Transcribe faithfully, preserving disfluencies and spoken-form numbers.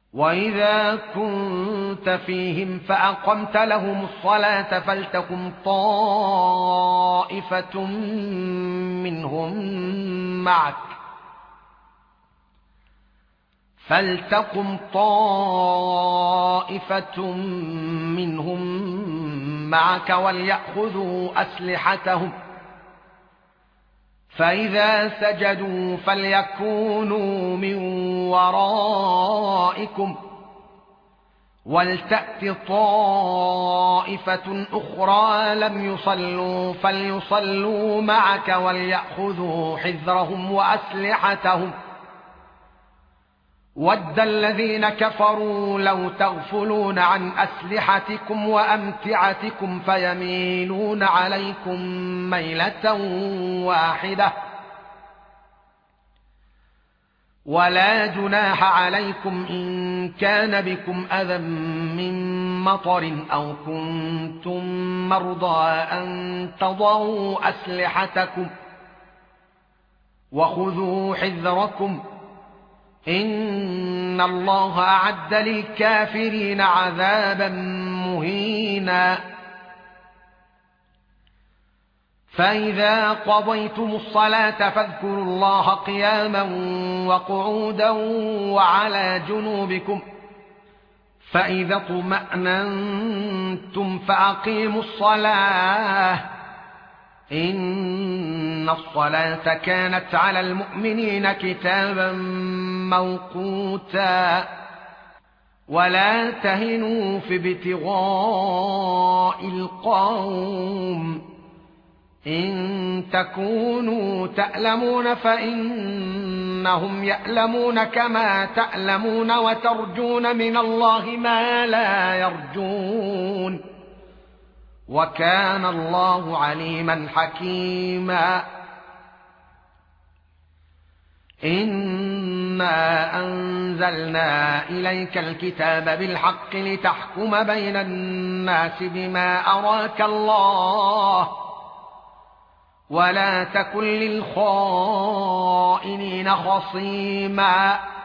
وإذا كنت فيهم فأقمت لهم الصلاة فلتقم طائفة منهم معك فلتقم طائفة منهم معك وليأخذوا أسلحتهم فإذا سجدوا فليكونوا من ورائكم ولتأت طائفة أخرى لم يصلوا فليصلوا معك وليأخذوا حذرهم وأسلحتهم ود الذين كفروا لو تغفلون عن أسلحتكم وأمتعتكم فيميلون عليكم ميلة واحدة ولا جناح عليكم إن كان بكم أذى من مطر أو كنتم مرضى أن تضعوا أسلحتكم وخذوا حذركم إن الله أعد للكافرين عذابا مهينا فإذا قضيتم الصلاة فاذكروا الله قياما وقعودا وعلى جنوبكم فإذا اطمأننتم فأقيموا الصلاة إن الصلاة كانت على المؤمنين كتابا موقوتا ولا تهنوا في ابتغاء القوم إن تكونوا تألمون فإنهم يألمون كما تألمون وترجون من الله ما لا يرجون وكان الله عليما حكيما إنا أنزلنا إليك الكتاب بالحق لتحكم بين الناس بما أراك الله ولا تكن للخائنين خصيما